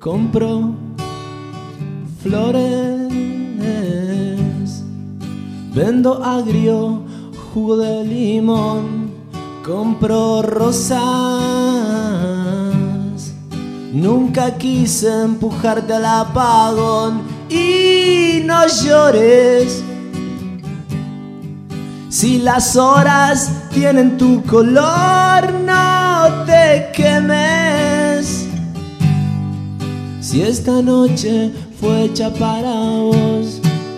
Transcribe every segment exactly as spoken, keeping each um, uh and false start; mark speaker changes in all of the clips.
Speaker 1: compro flores, vendo agrio, jugo de limón, compro rosas. Nunca quise empujarte al apagón y no llores. Si las horas tienen tu color, no te quemes. Si esta noche fue hecha para vos.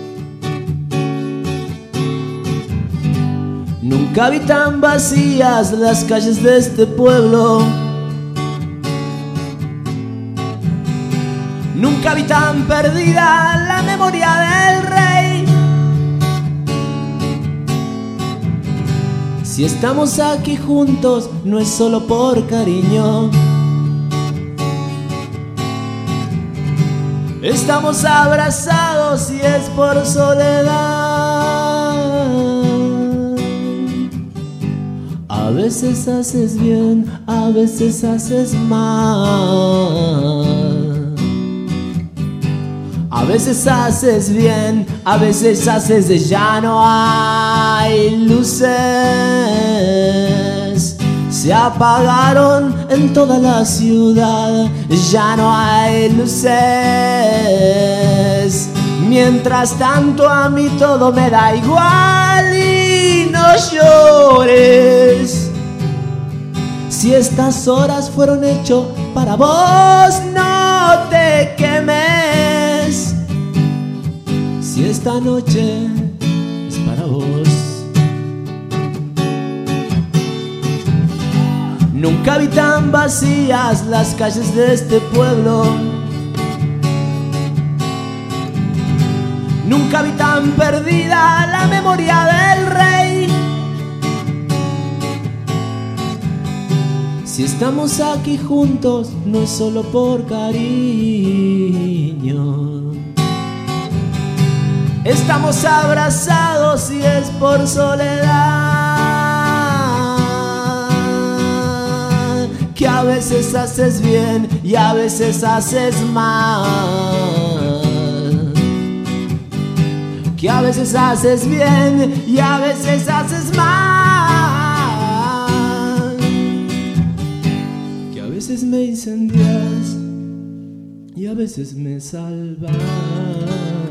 Speaker 1: Nunca vi tan vacías las calles de este pueblo. Nunca vi tan perdida la memoria del rey. Si estamos aquí juntos, no es solo por cariño. Estamos abrazados y es por soledad. A veces haces bien, a veces haces mal. A veces haces bien, a veces haces de ya no hay luces. Se apagaron en toda la ciudad, ya no hay luces. Mientras tanto a mí todo me da igual y no llores. Si estas horas fueron hechas para vos, no te quemes. Si esta noche es para vos. Nunca vi tan vacías las calles de este pueblo. Nunca vi tan perdida la memoria del rey. Si estamos aquí juntos, no es solo por cariño. Estamos abrazados y es por soledad. Que a veces haces bien y a veces haces mal. Que a veces haces bien y a veces haces mal. Que a veces me incendias y a veces me salvas.